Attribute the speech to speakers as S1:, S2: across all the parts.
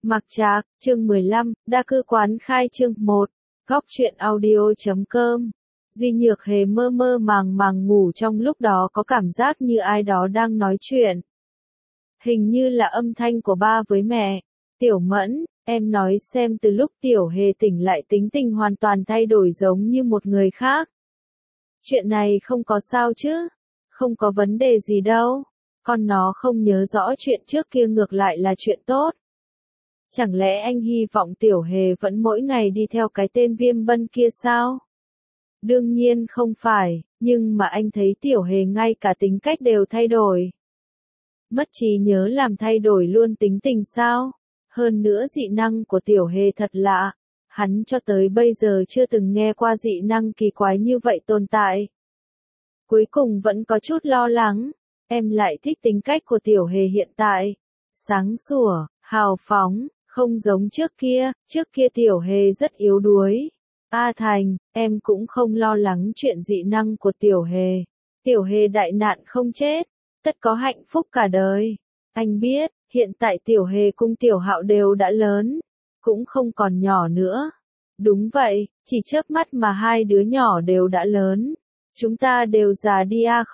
S1: Mặc Trạc, chương 15, đa cư quán khai chương 1, góc truyện audio.com. Duy Nhược Hề mơ mơ màng màng ngủ, trong lúc đó có cảm giác như ai đó đang nói chuyện. Hình như là âm thanh của ba với mẹ. Tiểu Mẫn, em nói xem, từ lúc Tiểu Hề tỉnh lại tính tình hoàn toàn thay đổi giống như một người khác. Chuyện này không có sao chứ? Không có vấn đề gì đâu. Con nó không nhớ rõ chuyện trước kia ngược lại là chuyện tốt. Chẳng lẽ anh hy vọng Tiểu Hề vẫn mỗi ngày đi theo cái tên Viêm Bân kia sao? Đương nhiên không phải, nhưng mà anh thấy Tiểu Hề ngay cả tính cách đều thay đổi. Mất trí nhớ làm thay đổi luôn tính tình sao? Hơn nữa dị năng của Tiểu Hề thật lạ. Hắn cho tới bây giờ chưa từng nghe qua dị năng kỳ quái như vậy tồn tại. Cuối cùng vẫn có chút lo lắng. Em lại thích tính cách của Tiểu Hề hiện tại. Sáng sủa, hào phóng, không giống trước kia Tiểu Hề rất yếu đuối. A Thành, em cũng không lo lắng chuyện dị năng của Tiểu Hề. Tiểu Hề đại nạn không chết, tất có hạnh phúc cả đời. Anh biết, hiện tại Tiểu Hề cùng Tiểu Hạo đều đã lớn, cũng không còn nhỏ nữa. Đúng vậy, chỉ chớp mắt mà hai đứa nhỏ đều đã lớn. Chúng ta đều già đi a.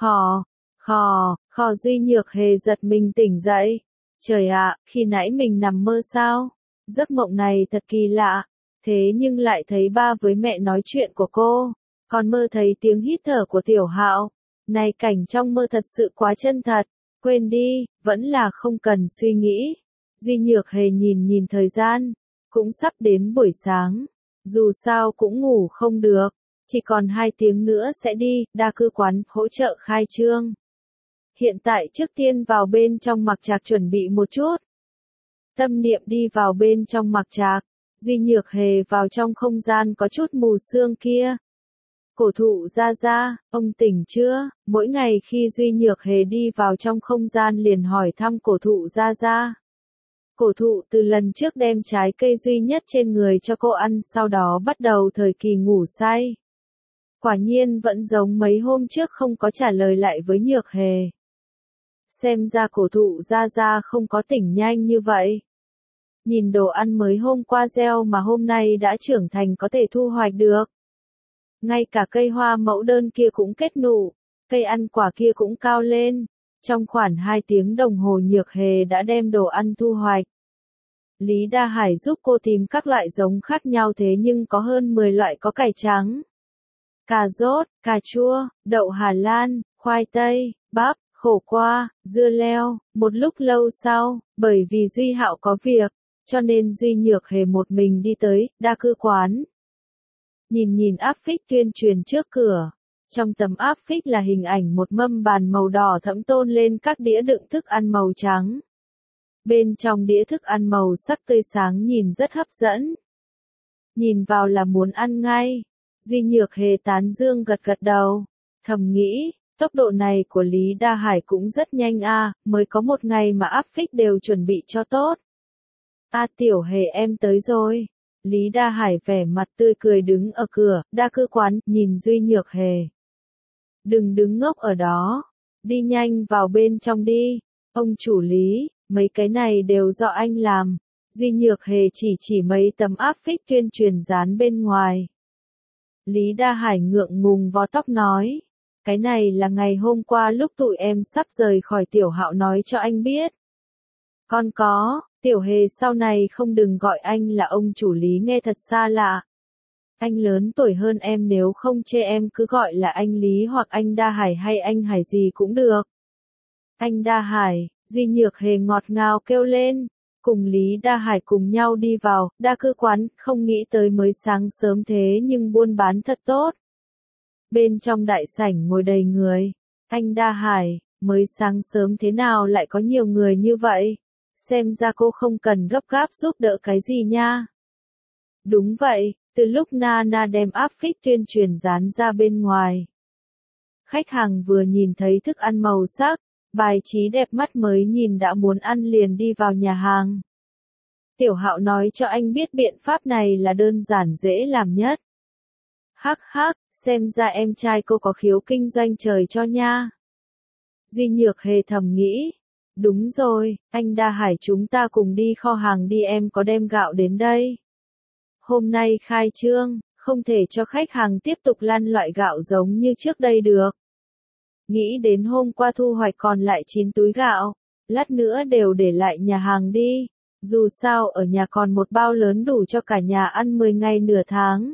S1: Khò Duy Nhược Hề giật mình tỉnh dậy. Trời ạ, khi nãy mình nằm mơ sao? Giấc mộng này thật kỳ lạ. Thế nhưng lại thấy ba với mẹ nói chuyện của cô. Còn mơ thấy tiếng hít thở của Tiểu Hạo. Này, cảnh trong mơ thật sự quá chân thật. Quên đi, vẫn là không cần suy nghĩ. Duy Nhược Hề nhìn thời gian. Cũng sắp đến buổi sáng. Dù sao cũng ngủ không được. Chỉ còn 2 tiếng nữa sẽ đi, đa cư quán hỗ trợ khai trương. Hiện tại trước tiên vào bên trong Mặc Trạc chuẩn bị một chút. Tâm niệm đi vào bên trong Mặc Trạc. Duy Nhược Hề vào trong không gian có chút mù sương kia. Cổ thụ ra, ông tỉnh chưa? Mỗi ngày khi Duy Nhược Hề đi vào trong không gian liền hỏi thăm cổ thụ ra. Cổ thụ từ lần trước đem trái cây duy nhất trên người cho cô ăn, sau đó bắt đầu thời kỳ ngủ say. Quả nhiên vẫn giống mấy hôm trước không có trả lời lại với Nhược Hề. Xem ra cổ thụ ra không có tỉnh nhanh như vậy. Nhìn đồ ăn mới hôm qua gieo mà hôm nay đã trưởng thành có thể thu hoạch được. Ngay cả cây hoa mẫu đơn kia cũng kết nụ, cây ăn quả kia cũng cao lên. Trong khoảng 2 tiếng đồng hồ Nhược Hề đã đem đồ ăn thu hoạch. Lý Đa Hải giúp cô tìm các loại giống khác nhau, thế nhưng có hơn 10 loại, có cải trắng, cà rốt, cà chua, đậu Hà Lan, khoai tây, bắp, khổ qua, dưa leo. Một lúc lâu sau, bởi vì Duy Hạo có việc, cho nên Duy Nhược Hề một mình đi tới đa cư quán. Nhìn áp phích tuyên truyền trước cửa. Trong tấm áp phích là hình ảnh một mâm bàn màu đỏ thẫm tôn lên các đĩa đựng thức ăn màu trắng. Bên trong đĩa thức ăn màu sắc tươi sáng nhìn rất hấp dẫn. Nhìn vào là muốn ăn ngay. Duy Nhược Hề tán dương gật đầu. Thầm nghĩ, tốc độ này của Lý Đa Hải cũng rất nhanh a, mới có 1 ngày mà áp phích đều chuẩn bị cho tốt. A Tiểu Hề em tới rồi. Lý Đa Hải vẻ mặt tươi cười đứng ở cửa đa cư quán, nhìn Duy Nhược Hề. Đừng đứng ngốc ở đó. Đi nhanh vào bên trong đi. Ông chủ Lý, mấy cái này đều do anh làm. Duy Nhược Hề chỉ mấy tấm áp phích tuyên truyền dán bên ngoài. Lý Đa Hải ngượng ngùng vò tóc nói. Cái này là ngày hôm qua lúc tụi em sắp rời khỏi Tiểu Hạo nói cho anh biết. Con có, Tiểu Hề sau này không đừng gọi anh là ông chủ Lý, nghe thật xa lạ. Anh lớn tuổi hơn em, nếu không chê em cứ gọi là anh Lý hoặc anh Đa Hải hay anh Hải gì cũng được. Anh Đa Hải, Duy Nhược Hề ngọt ngào kêu lên. Cùng Lý Đa Hải cùng nhau đi vào đa cư quán, không nghĩ tới mới sáng sớm thế nhưng buôn bán thật tốt. Bên trong đại sảnh ngồi đầy người. Anh Đa Hải, mới sáng sớm thế nào lại có nhiều người như vậy? Xem ra cô không cần gấp gáp giúp đỡ cái gì nha. Đúng vậy, từ lúc Nana đem áp phích tuyên truyền dán ra bên ngoài. Khách hàng vừa nhìn thấy thức ăn màu sắc, bài trí đẹp mắt mới nhìn đã muốn ăn liền đi vào nhà hàng. Tiểu Hạo nói cho anh biết biện pháp này là đơn giản dễ làm nhất. Hắc, xem ra em trai cô có khiếu kinh doanh trời cho nha. Duy Nhược Hề thầm nghĩ. Đúng rồi, anh Đa Hải chúng ta cùng đi kho hàng đi em có đem gạo đến đây. Hôm nay khai trương, không thể cho khách hàng tiếp tục lăn loại gạo giống như trước đây được. Nghĩ đến hôm qua thu hoạch còn lại 9 túi gạo, lát nữa đều để lại nhà hàng đi. Dù sao ở nhà còn một bao lớn đủ cho cả nhà ăn 10 ngày nửa tháng.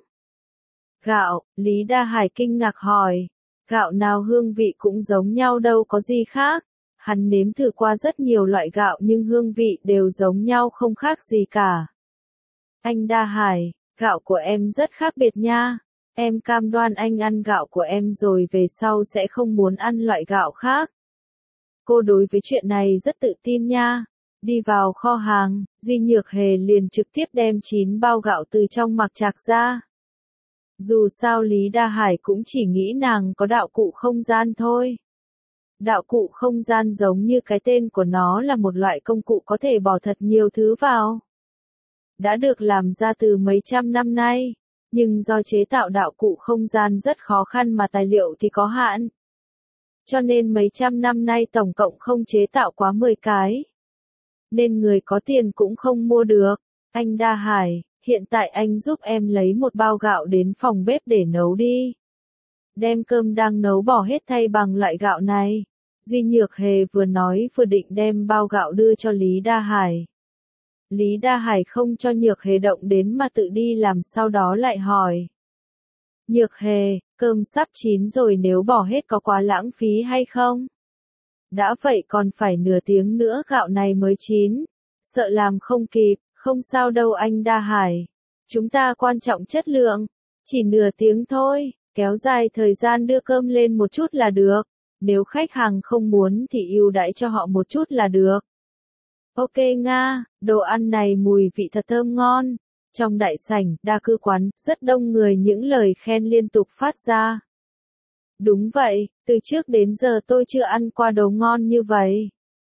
S1: Gạo, Lý Đa Hải kinh ngạc hỏi. Gạo nào hương vị cũng giống nhau đâu có gì khác. Hắn nếm thử qua rất nhiều loại gạo nhưng hương vị đều giống nhau không khác gì cả. Anh Đa Hải, gạo của em rất khác biệt nha. Em cam đoan anh ăn gạo của em rồi về sau sẽ không muốn ăn loại gạo khác. Cô đối với chuyện này rất tự tin nha. Đi vào kho hàng, Duy Nhược Hề liền trực tiếp đem 9 bao gạo từ trong mặc trạc ra. Dù sao Lý Đa Hải cũng chỉ nghĩ nàng có đạo cụ không gian thôi. Đạo cụ không gian giống như cái tên của nó là một loại công cụ có thể bỏ thật nhiều thứ vào. Đã được làm ra từ mấy trăm năm nay, nhưng do chế tạo đạo cụ không gian rất khó khăn mà tài liệu thì có hạn. Cho nên mấy trăm năm nay tổng cộng không chế tạo quá 10 cái. Nên người có tiền cũng không mua được. Anh Đa Hải, hiện tại anh giúp em lấy một bao gạo đến phòng bếp để nấu đi. Đem cơm đang nấu bỏ hết thay bằng loại gạo này. Duy Nhược Hề vừa nói vừa định đem bao gạo đưa cho Lý Đa Hải. Lý Đa Hải không cho Nhược Hề động đến mà tự đi làm sau đó lại hỏi. Nhược Hề, cơm sắp chín rồi nếu bỏ hết có quá lãng phí hay không? Đã vậy còn phải nửa tiếng nữa gạo này mới chín. Sợ làm không kịp, không sao đâu anh Đa Hải. Chúng ta quan trọng chất lượng. Chỉ nửa tiếng thôi, kéo dài thời gian đưa cơm lên một chút là được. Nếu khách hàng không muốn thì ưu đãi cho họ một chút là được. Ok Nga, đồ ăn này mùi vị thật thơm ngon. Trong đại sảnh, đa cư quán, rất đông người những lời khen liên tục phát ra. Đúng vậy, từ trước đến giờ tôi chưa ăn qua đồ ngon như vậy.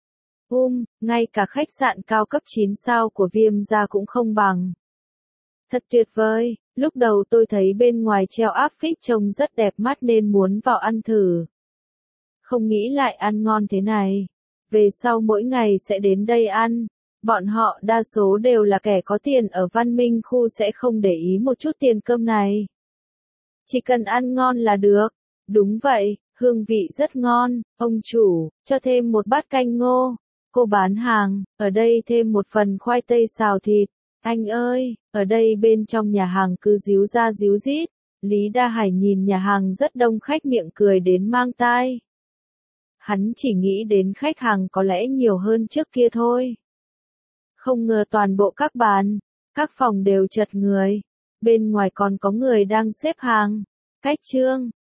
S1: Ngay cả khách sạn cao cấp 9 sao của Viêm gia cũng không bằng. Thật tuyệt vời, lúc đầu tôi thấy bên ngoài treo áp phích trông rất đẹp mắt nên muốn vào ăn thử. Không nghĩ lại ăn ngon thế này. Về sau mỗi ngày sẽ đến đây ăn. Bọn họ đa số đều là kẻ có tiền ở văn minh khu sẽ không để ý một chút tiền cơm này. Chỉ cần ăn ngon là được. Đúng vậy, hương vị rất ngon. Ông chủ, cho thêm một bát canh ngô. Cô bán hàng, ở đây thêm một phần khoai tây xào thịt. Anh ơi, ở đây bên trong nhà hàng cứ díu ra díu dít. Lý Đa Hải nhìn nhà hàng rất đông khách miệng cười đến mang tai. Hắn chỉ nghĩ đến khách hàng có lẽ nhiều hơn trước kia thôi. Không ngờ toàn bộ các bàn, các phòng đều chật người. Bên ngoài còn có người đang xếp hàng. Cách trương,